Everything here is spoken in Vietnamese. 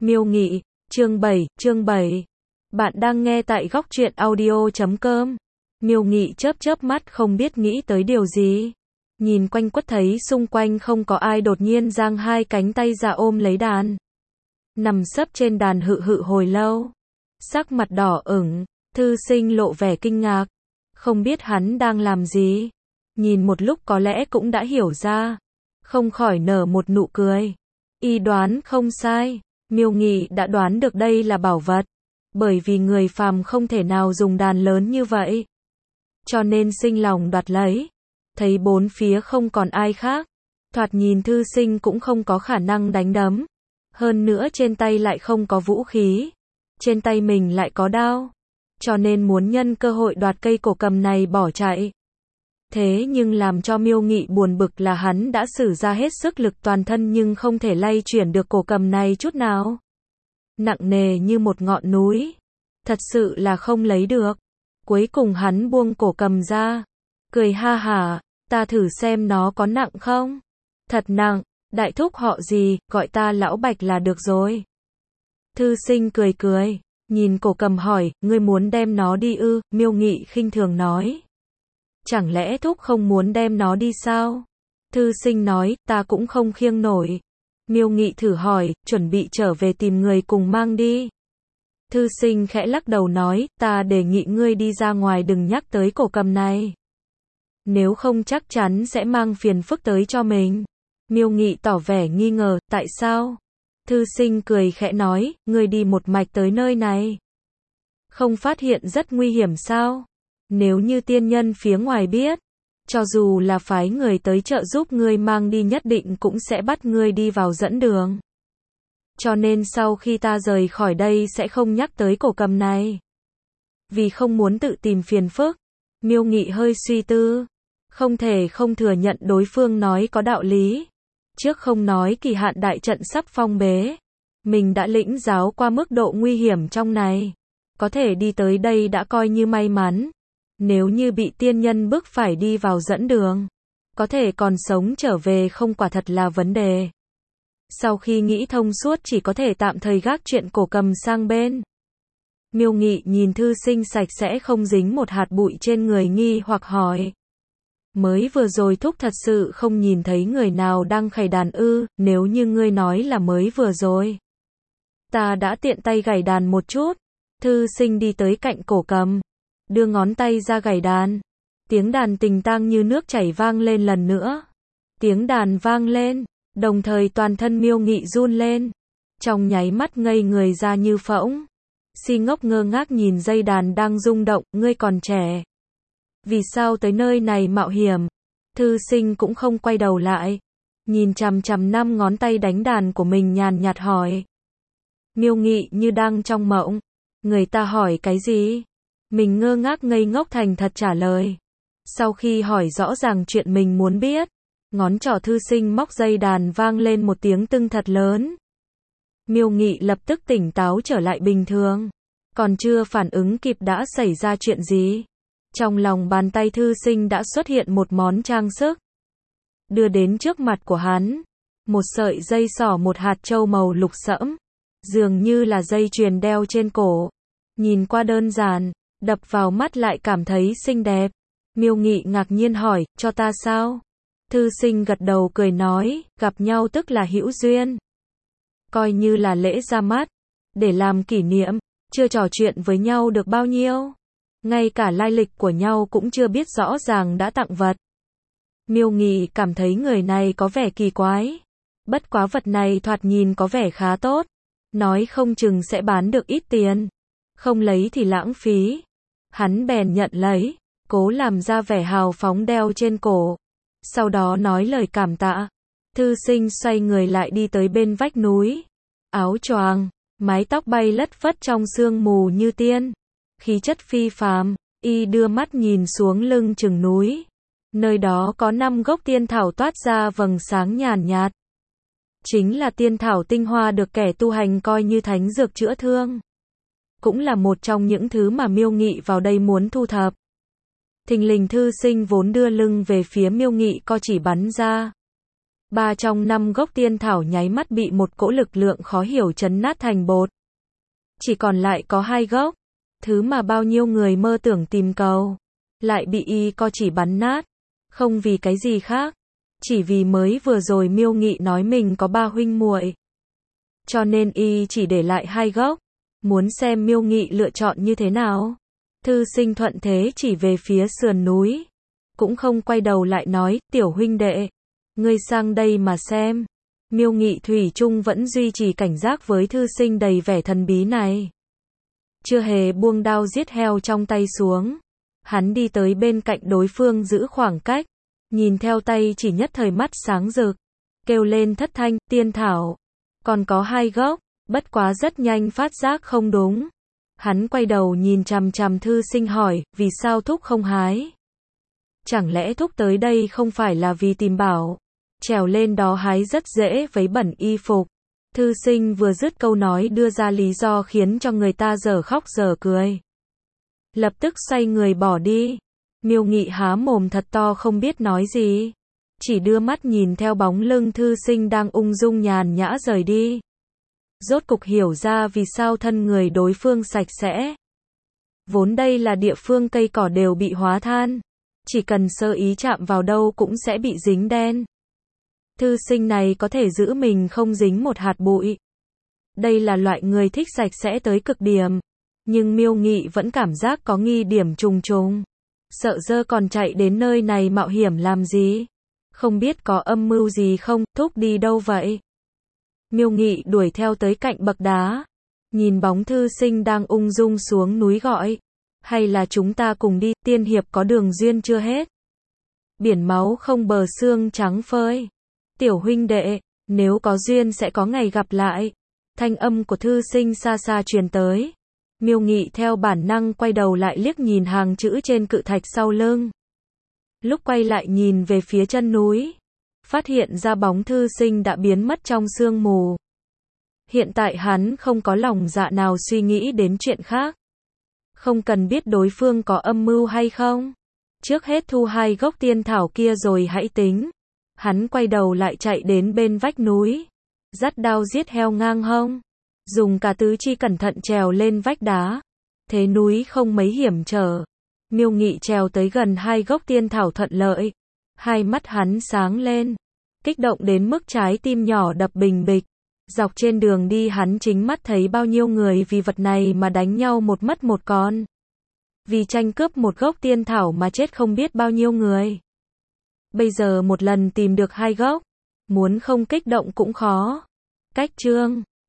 Miêu Nghị, chương 7. Bạn đang nghe tại góc truyện audio.com. Miêu Nghị chớp chớp mắt không biết nghĩ tới điều gì. Nhìn quanh quất thấy xung quanh không có ai, đột nhiên giang hai cánh tay ra ôm lấy đàn. Nằm sấp trên đàn hự hự hồi lâu. Sắc mặt đỏ ửng, thư sinh lộ vẻ kinh ngạc. Không biết hắn đang làm gì. Nhìn một lúc có lẽ cũng đã hiểu ra. Không khỏi nở một nụ cười. Y đoán không sai. Miêu Nghị đã đoán được đây là bảo vật, bởi vì người phàm không thể nào dùng đàn lớn như vậy. Cho nên sinh lòng đoạt lấy. Thấy bốn phía không còn ai khác, thoạt nhìn thư sinh cũng không có khả năng đánh đấm. Hơn nữa trên tay lại không có vũ khí. Trên tay mình lại có đao. Cho nên muốn nhân cơ hội đoạt cây cổ cầm này bỏ chạy. Thế nhưng làm cho Miêu Nghị buồn bực là hắn đã sử ra hết sức lực toàn thân nhưng không thể lay chuyển được cổ cầm này chút nào. Nặng nề như một ngọn núi. Thật sự là không lấy được. Cuối cùng hắn buông cổ cầm ra. Cười ha hả, ta thử xem nó có nặng không? Thật nặng, đại thúc họ gì, gọi ta lão Bạch là được rồi. Thư sinh cười cười, nhìn cổ cầm hỏi, ngươi muốn đem nó đi ư? Miêu Nghị khinh thường nói. Chẳng lẽ thúc không muốn đem nó đi sao? Thư sinh nói, ta cũng không khiêng nổi. Miêu Nghị thử hỏi, chuẩn bị trở về tìm người cùng mang đi. Thư sinh khẽ lắc đầu nói, ta đề nghị ngươi đi ra ngoài đừng nhắc tới cổ cầm này. Nếu không chắc chắn sẽ mang phiền phức tới cho mình. Miêu Nghị tỏ vẻ nghi ngờ, tại sao? Thư sinh cười khẽ nói, ngươi đi một mạch tới nơi này. Không phát hiện rất nguy hiểm sao? Nếu như tiên nhân phía ngoài biết, cho dù là phái người tới trợ giúp ngươi mang đi nhất định cũng sẽ bắt ngươi đi vào dẫn đường. Cho nên sau khi ta rời khỏi đây sẽ không nhắc tới cổ cầm này. Vì không muốn tự tìm phiền phức, Miêu Nghị hơi suy tư. Không thể không thừa nhận đối phương nói có đạo lý. Trước không nói kỳ hạn đại trận sắp phong bế. Mình đã lĩnh giáo qua mức độ nguy hiểm trong này. Có thể đi tới đây đã coi như may mắn. Nếu như bị tiên nhân bức phải đi vào dẫn đường, có thể còn sống trở về không quả thật là vấn đề. Sau khi nghĩ thông suốt chỉ có thể tạm thời gác chuyện cổ cầm sang bên. Miêu Nghị nhìn thư sinh sạch sẽ không dính một hạt bụi trên người nghi hoặc hỏi. Mới vừa rồi thúc thật sự không nhìn thấy người nào đang khày đàn ư? Nếu như ngươi nói là mới vừa rồi, ta đã tiện tay gảy đàn một chút. Thư sinh đi tới cạnh cổ cầm, đưa ngón tay ra gảy đàn. Tiếng đàn tình tang như nước chảy vang lên lần nữa. Tiếng đàn vang lên, đồng thời toàn thân Miêu Nghị run lên. Trong nháy mắt ngây người ra như phỗng. Si ngốc ngơ ngác nhìn dây đàn đang rung động, ngươi còn trẻ. Vì sao tới nơi này mạo hiểm? Thư sinh cũng không quay đầu lại. Nhìn chằm chằm 5 ngón tay đánh đàn của mình nhàn nhạt hỏi. Miêu Nghị như đang trong mộng. Người ta hỏi cái gì? Mình ngơ ngác ngây ngốc thành thật trả lời. Sau khi hỏi rõ ràng chuyện mình muốn biết, ngón trỏ thư sinh móc dây đàn vang lên một tiếng tưng thật lớn. Miêu Nghị lập tức tỉnh táo trở lại bình thường. Còn chưa phản ứng kịp đã xảy ra chuyện gì. Trong lòng bàn tay thư sinh đã xuất hiện một món trang sức. Đưa đến trước mặt của hắn. Một sợi dây xỏ một hạt châu màu lục sẫm. Dường như là dây chuyền đeo trên cổ. Nhìn qua đơn giản, đập vào mắt lại cảm thấy xinh đẹp. Miêu Nghị ngạc nhiên hỏi, cho ta sao? Thư sinh gật đầu cười nói, gặp nhau tức là hữu duyên. Coi như là lễ ra mắt, để làm kỷ niệm, chưa trò chuyện với nhau được bao nhiêu. Ngay cả lai lịch của nhau cũng chưa biết rõ ràng đã tặng vật. Miêu Nghị cảm thấy người này có vẻ kỳ quái. Bất quá vật này thoạt nhìn có vẻ khá tốt. Nói không chừng sẽ bán được ít tiền. Không lấy thì lãng phí. Hắn bèn nhận lấy, cố làm ra vẻ hào phóng đeo trên cổ. Sau đó nói lời cảm tạ. Thư sinh xoay người lại đi tới bên vách núi. Áo choàng, mái tóc bay lất phất trong sương mù như tiên. Khí chất phi phàm, y đưa mắt nhìn xuống lưng chừng núi. Nơi đó có 5 gốc tiên thảo toát ra vầng sáng nhàn nhạt. Chính là tiên thảo tinh hoa được kẻ tu hành coi như thánh dược chữa thương. Cũng là một trong những thứ mà Miêu Nghị vào đây muốn thu thập. Thình lình thư sinh vốn đưa lưng về phía Miêu Nghị co chỉ bắn ra. 3 trong 5 gốc tiên thảo nháy mắt bị một cỗ lực lượng khó hiểu chấn nát thành bột. Chỉ còn lại có 2 gốc, thứ mà bao nhiêu người mơ tưởng tìm cầu, lại bị y co chỉ bắn nát. Không vì cái gì khác, chỉ vì mới vừa rồi Miêu Nghị nói mình có 3 huynh muội. Cho nên y chỉ để lại 2 gốc, muốn xem Miêu Nghị lựa chọn như thế nào. Thư Sinh thuận thế chỉ về phía sườn núi, cũng không quay đầu lại nói, tiểu huynh đệ, ngươi sang đây mà xem. Miêu Nghị thủy chung vẫn duy trì cảnh giác với Thư Sinh đầy vẻ thần bí này. Chưa hề buông đao giết heo trong tay xuống, hắn đi tới bên cạnh đối phương giữ khoảng cách, nhìn theo tay chỉ nhất thời mắt sáng rực, kêu lên thất thanh, tiên thảo, còn có 2 gốc, bất quá rất nhanh phát giác không đúng. Hắn quay đầu nhìn chằm chằm Thư Sinh hỏi, vì sao thúc không hái? Chẳng lẽ thúc tới đây không phải là vì tìm bảo? Trèo lên đó hái rất dễ vấy bẩn y phục. Thư Sinh vừa dứt câu nói đưa ra lý do khiến cho người ta dở khóc dở cười. Lập tức xoay người bỏ đi. Miêu Nghị há mồm thật to không biết nói gì, chỉ đưa mắt nhìn theo bóng lưng Thư Sinh đang ung dung nhàn nhã rời đi. Rốt cục hiểu ra vì sao thân người đối phương sạch sẽ. Vốn đây là địa phương cây cỏ đều bị hóa than, chỉ cần sơ ý chạm vào đâu cũng sẽ bị dính đen. Thư Sinh này có thể giữ mình không dính một hạt bụi. Đây là loại người thích sạch sẽ tới cực điểm, nhưng Miêu Nghị vẫn cảm giác có nghi điểm trùng trùng. Sợ dơ còn chạy đến nơi này mạo hiểm làm gì? Không biết có âm mưu gì không, thúc đi đâu vậy? Miêu Nghị đuổi theo tới cạnh bậc đá, nhìn bóng Thư Sinh đang ung dung xuống núi gọi, hay là chúng ta cùng đi, tiên hiệp có đường duyên chưa hết. Biển máu không bờ xương trắng phơi. Tiểu huynh đệ, nếu có duyên sẽ có ngày gặp lại. Thanh âm của Thư Sinh xa xa truyền tới. Miêu Nghị theo bản năng quay đầu lại liếc nhìn hàng chữ trên cự thạch sau lưng. Lúc quay lại nhìn về phía chân núi, phát hiện ra bóng Thư Sinh đã biến mất trong sương mù. Hiện tại hắn không có lòng dạ nào suy nghĩ đến chuyện khác. Không cần biết đối phương có âm mưu hay không. Trước hết thu 2 gốc tiên thảo kia rồi hãy tính. Hắn quay đầu lại chạy đến bên vách núi, dắt đao giết heo ngang hông, dùng cả tứ chi cẩn thận trèo lên vách đá. Thế núi không mấy hiểm trở. Miêu Nghị trèo tới gần 2 gốc tiên thảo thuận lợi. Hai mắt hắn sáng lên, kích động đến mức trái tim nhỏ đập bình bịch. Dọc trên đường đi hắn chính mắt thấy bao nhiêu người vì vật này mà đánh nhau một mất một còn. Vì tranh cướp một gốc tiên thảo mà chết không biết bao nhiêu người. Bây giờ một lần tìm được 2 gốc, muốn không kích động cũng khó. Cách chương